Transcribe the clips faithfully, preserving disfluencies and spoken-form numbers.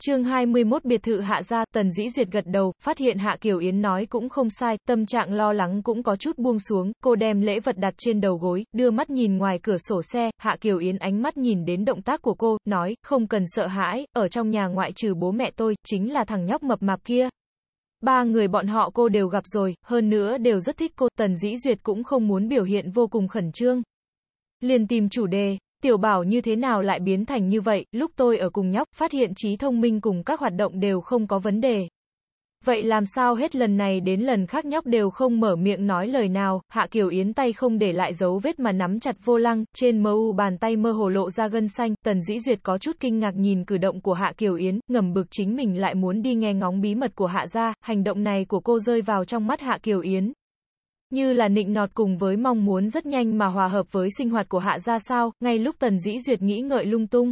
Chương hai mươi mốt biệt thự Hạ gia, Tần Dĩ Duyệt gật đầu, phát hiện Hạ Kiều Yến nói cũng không sai, tâm trạng lo lắng cũng có chút buông xuống, cô đem lễ vật đặt trên đầu gối, đưa mắt nhìn ngoài cửa sổ xe, Hạ Kiều Yến ánh mắt nhìn đến động tác của cô, nói, không cần sợ hãi, ở trong nhà ngoại trừ bố mẹ tôi, chính là thằng nhóc mập mạp kia. Ba người bọn họ cô đều gặp rồi, hơn nữa đều rất thích cô, Tần Dĩ Duyệt cũng không muốn biểu hiện vô cùng khẩn trương. Liền tìm chủ đề. Tiểu Bảo như thế nào lại biến thành như vậy, lúc tôi ở cùng nhóc, phát hiện trí thông minh cùng các hoạt động đều không có vấn đề. Vậy làm sao hết lần này đến lần khác nhóc đều không mở miệng nói lời nào, Hạ Kiều Yến tay không để lại dấu vết mà nắm chặt vô lăng, trên mờ u bàn tay mơ hồ lộ ra gân xanh, Tần Dĩ Duyệt có chút kinh ngạc nhìn cử động của Hạ Kiều Yến, ngầm bực chính mình lại muốn đi nghe ngóng bí mật của Hạ gia, hành động này của cô rơi vào trong mắt Hạ Kiều Yến. Như là nịnh nọt cùng với mong muốn rất nhanh mà hòa hợp với sinh hoạt của Hạ gia sao, ngay lúc Tần Dĩ Duyệt nghĩ ngợi lung tung.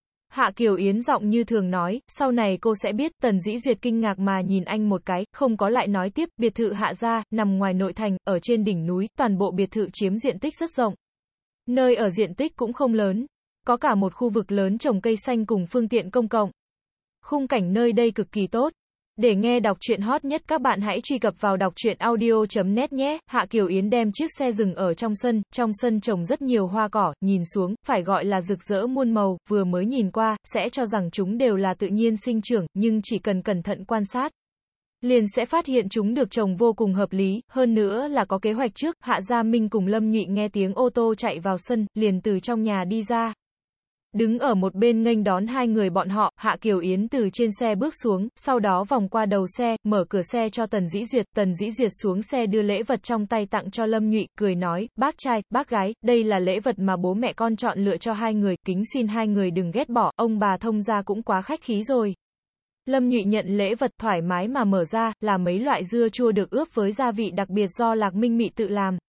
Hạ Kiều Yến giọng như thường nói, sau này cô sẽ biết, Tần Dĩ Duyệt kinh ngạc mà nhìn anh một cái, không có lại nói tiếp, biệt thự Hạ gia, nằm ngoài nội thành, ở trên đỉnh núi, toàn bộ biệt thự chiếm diện tích rất rộng. Nơi ở diện tích cũng không lớn, có cả một khu vực lớn trồng cây xanh cùng phương tiện công cộng. Khung cảnh nơi đây cực kỳ tốt. Để nghe đọc truyện hot nhất các bạn hãy truy cập vào đọc truyện audio chấm net nhé. Hạ Kiều Yến đem chiếc xe dừng ở trong sân, trong sân trồng rất nhiều hoa cỏ, nhìn xuống, phải gọi là rực rỡ muôn màu, vừa mới nhìn qua, sẽ cho rằng chúng đều là tự nhiên sinh trưởng, nhưng chỉ cần cẩn thận quan sát, liền sẽ phát hiện chúng được trồng vô cùng hợp lý, hơn nữa là có kế hoạch trước. Hạ Gia Minh cùng Lâm Nhụy nghe tiếng ô tô chạy vào sân, liền từ trong nhà đi ra. Đứng ở một bên nghênh đón hai người bọn họ, Hạ Kiều Yến từ trên xe bước xuống, sau đó vòng qua đầu xe, mở cửa xe cho Tần Dĩ Duyệt, Tần Dĩ Duyệt xuống xe đưa lễ vật trong tay tặng cho Lâm Nhụy, cười nói, bác trai, bác gái, đây là lễ vật mà bố mẹ con chọn lựa cho hai người, kính xin hai người đừng ghét bỏ, ông bà thông gia cũng quá khách khí rồi. Lâm Nhụy nhận lễ vật thoải mái mà mở ra, là mấy loại dưa chua được ướp với gia vị đặc biệt do Lạc Minh Mị tự làm.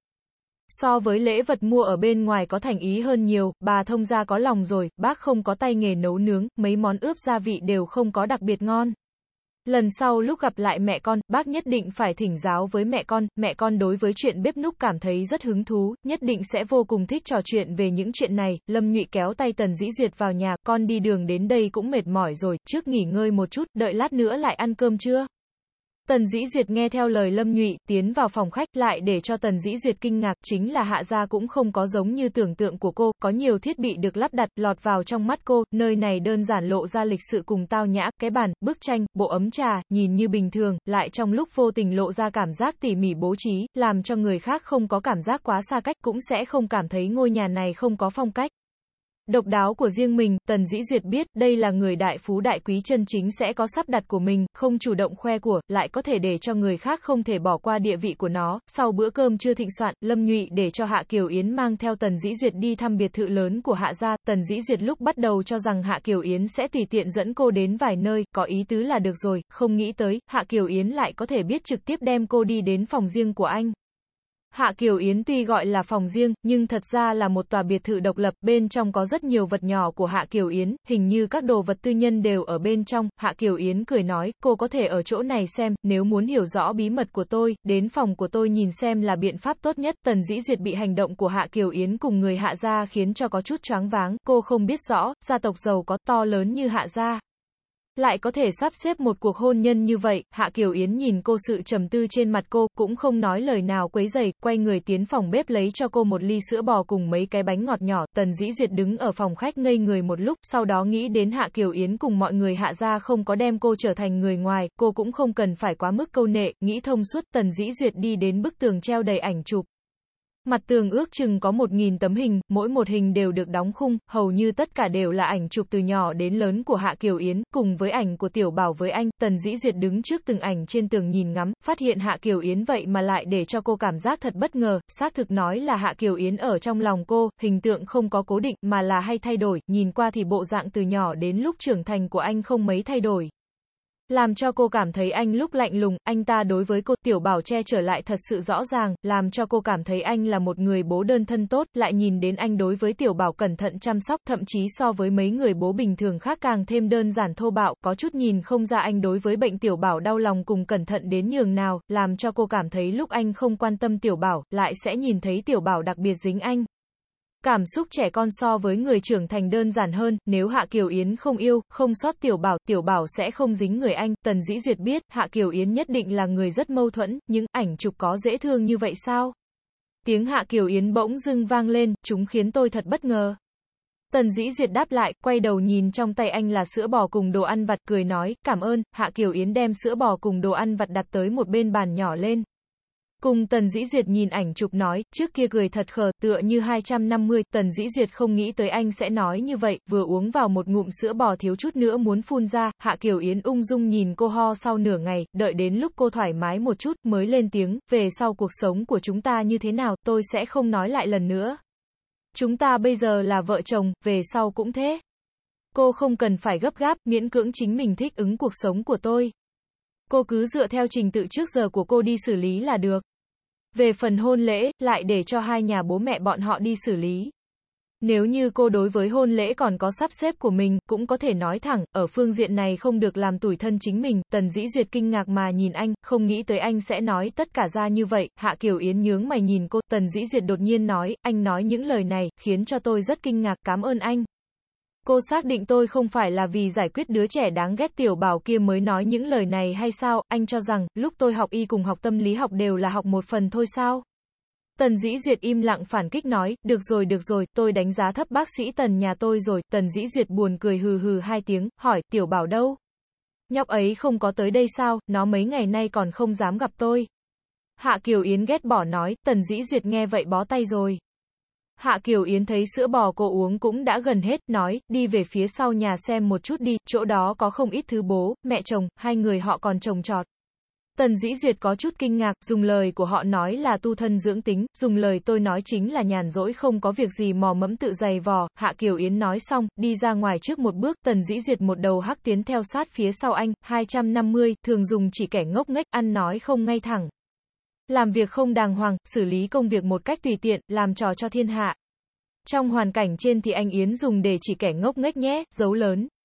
So với lễ vật mua ở bên ngoài có thành ý hơn nhiều, bà thông gia có lòng rồi, bác không có tay nghề nấu nướng, mấy món ướp gia vị đều không có đặc biệt ngon. Lần sau lúc gặp lại mẹ con, bác nhất định phải thỉnh giáo với mẹ con, mẹ con đối với chuyện bếp núc cảm thấy rất hứng thú, nhất định sẽ vô cùng thích trò chuyện về những chuyện này. Lâm Nhụy kéo tay Tần Dĩ Duyệt vào nhà, con đi đường đến đây cũng mệt mỏi rồi, trước nghỉ ngơi một chút, đợi lát nữa lại ăn cơm trưa. Tần Dĩ Duyệt nghe theo lời Lâm Nhụy, tiến vào phòng khách, lại để cho Tần Dĩ Duyệt kinh ngạc, chính là Hạ gia cũng không có giống như tưởng tượng của cô, có nhiều thiết bị được lắp đặt, lọt vào trong mắt cô, nơi này đơn giản lộ ra lịch sự cùng tao nhã, cái bàn, bức tranh, bộ ấm trà, nhìn như bình thường, lại trong lúc vô tình lộ ra cảm giác tỉ mỉ bố trí, làm cho người khác không có cảm giác quá xa cách, cũng sẽ không cảm thấy ngôi nhà này không có phong cách. Độc đáo của riêng mình, Tần Dĩ Duyệt biết, đây là người đại phú đại quý chân chính sẽ có sắp đặt của mình, không chủ động khoe của, lại có thể để cho người khác không thể bỏ qua địa vị của nó. Sau bữa cơm trưa thịnh soạn, Lâm Nhụy để cho Hạ Kiều Yến mang theo Tần Dĩ Duyệt đi thăm biệt thự lớn của Hạ gia. Tần Dĩ Duyệt lúc bắt đầu cho rằng Hạ Kiều Yến sẽ tùy tiện dẫn cô đến vài nơi, có ý tứ là được rồi, không nghĩ tới, Hạ Kiều Yến lại có thể biết trực tiếp đem cô đi đến phòng riêng của anh. Hạ Kiều Yến tuy gọi là phòng riêng, nhưng thật ra là một tòa biệt thự độc lập, bên trong có rất nhiều vật nhỏ của Hạ Kiều Yến, hình như các đồ vật tư nhân đều ở bên trong. Hạ Kiều Yến cười nói, cô có thể ở chỗ này xem, nếu muốn hiểu rõ bí mật của tôi, đến phòng của tôi nhìn xem là biện pháp tốt nhất. Tần Dĩ Duyệt bị hành động của Hạ Kiều Yến cùng người Hạ gia khiến cho có chút choáng váng, cô không biết rõ, gia tộc giàu có to lớn như Hạ gia lại có thể sắp xếp một cuộc hôn nhân như vậy. Hạ Kiều Yến nhìn cô sự trầm tư trên mặt cô, cũng không nói lời nào quấy rầy, quay người tiến phòng bếp lấy cho cô một ly sữa bò cùng mấy cái bánh ngọt nhỏ. Tần Dĩ Duyệt đứng ở phòng khách ngây người một lúc, sau đó nghĩ đến Hạ Kiều Yến cùng mọi người Hạ gia không có đem cô trở thành người ngoài, cô cũng không cần phải quá mức câu nệ, nghĩ thông suốt. Tần Dĩ Duyệt đi đến bức tường treo đầy ảnh chụp. Mặt tường ước chừng có một nghìn tấm hình, mỗi một hình đều được đóng khung, hầu như tất cả đều là ảnh chụp từ nhỏ đến lớn của Hạ Kiều Yến, cùng với ảnh của Tiểu Bảo với anh. Tần Dĩ Duyệt đứng trước từng ảnh trên tường nhìn ngắm, phát hiện Hạ Kiều Yến vậy mà lại để cho cô cảm giác thật bất ngờ, xác thực nói là Hạ Kiều Yến ở trong lòng cô, hình tượng không có cố định, mà là hay thay đổi, nhìn qua thì bộ dạng từ nhỏ đến lúc trưởng thành của anh không mấy thay đổi. Làm cho cô cảm thấy anh lúc lạnh lùng, anh ta đối với cô, Tiểu Bảo che trở lại thật sự rõ ràng, làm cho cô cảm thấy anh là một người bố đơn thân tốt, lại nhìn đến anh đối với Tiểu Bảo cẩn thận chăm sóc, thậm chí so với mấy người bố bình thường khác càng thêm đơn giản thô bạo, có chút nhìn không ra anh đối với bệnh Tiểu Bảo đau lòng cùng cẩn thận đến nhường nào, làm cho cô cảm thấy lúc anh không quan tâm Tiểu Bảo, lại sẽ nhìn thấy Tiểu Bảo đặc biệt dính anh. Cảm xúc trẻ con so với người trưởng thành đơn giản hơn, nếu Hạ Kiều Yến không yêu, không sót Tiểu Bảo, Tiểu Bảo sẽ không dính người anh. Tần Dĩ Duyệt biết, Hạ Kiều Yến nhất định là người rất mâu thuẫn, nhưng ảnh chụp có dễ thương như vậy sao? Tiếng Hạ Kiều Yến bỗng dưng vang lên, chúng khiến tôi thật bất ngờ. Tần Dĩ Duyệt đáp lại, quay đầu nhìn trong tay anh là sữa bò cùng đồ ăn vặt, cười nói, cảm ơn. Hạ Kiều Yến đem sữa bò cùng đồ ăn vặt đặt tới một bên bàn nhỏ lên. Cùng Tần Dĩ Duyệt nhìn ảnh chụp nói, trước kia cười thật khờ, tựa như hai trăm năm mươi, Tần Dĩ Duyệt không nghĩ tới anh sẽ nói như vậy, vừa uống vào một ngụm sữa bò thiếu chút nữa muốn phun ra. Hạ Kiều Yến ung dung nhìn cô ho sau nửa ngày, đợi đến lúc cô thoải mái một chút, mới lên tiếng, về sau cuộc sống của chúng ta như thế nào, tôi sẽ không nói lại lần nữa. Chúng ta bây giờ là vợ chồng, về sau cũng thế. Cô không cần phải gấp gáp, miễn cưỡng chính mình thích ứng cuộc sống của tôi. Cô cứ dựa theo trình tự trước giờ của cô đi xử lý là được. Về phần hôn lễ, lại để cho hai nhà bố mẹ bọn họ đi xử lý. Nếu như cô đối với hôn lễ còn có sắp xếp của mình, cũng có thể nói thẳng, ở phương diện này không được làm tủi thân chính mình. Tần Dĩ Duyệt kinh ngạc mà nhìn anh, không nghĩ tới anh sẽ nói tất cả ra như vậy. Hạ Kiều Yến nhướng mày nhìn cô, Tần Dĩ Duyệt đột nhiên nói, anh nói những lời này, khiến cho tôi rất kinh ngạc, cảm ơn anh. Cô xác định tôi không phải là vì giải quyết đứa trẻ đáng ghét Tiểu Bảo kia mới nói những lời này hay sao? Anh cho rằng, lúc tôi học y cùng học tâm lý học đều là học một phần thôi sao? Tần Dĩ Duyệt im lặng phản kích nói, được rồi được rồi, tôi đánh giá thấp bác sĩ Tần nhà tôi rồi. Tần Dĩ Duyệt buồn cười hừ hừ hai tiếng, hỏi, Tiểu Bảo đâu? Nhóc ấy không có tới đây sao, nó mấy ngày nay còn không dám gặp tôi. Hạ Kiều Yến ghét bỏ nói, Tần Dĩ Duyệt nghe vậy bó tay rồi. Hạ Kiều Yến thấy sữa bò cô uống cũng đã gần hết, nói, đi về phía sau nhà xem một chút đi, chỗ đó có không ít thứ bố, mẹ chồng, hai người họ còn trồng trọt. Tần Dĩ Duyệt có chút kinh ngạc, dùng lời của họ nói là tu thân dưỡng tính, dùng lời tôi nói chính là nhàn rỗi không có việc gì mò mẫm tự giày vò. Hạ Kiều Yến nói xong, đi ra ngoài trước một bước, Tần Dĩ Duyệt một đầu hắc tiến theo sát phía sau anh. Hai trăm năm mươi, thường dùng chỉ kẻ ngốc nghếch, ăn nói không ngay thẳng. Làm việc không đàng hoàng, xử lý công việc một cách tùy tiện, làm trò cho thiên hạ. Trong hoàn cảnh trên thì anh Yến dùng để chỉ kẻ ngốc nghếch nhé, dấu lớn.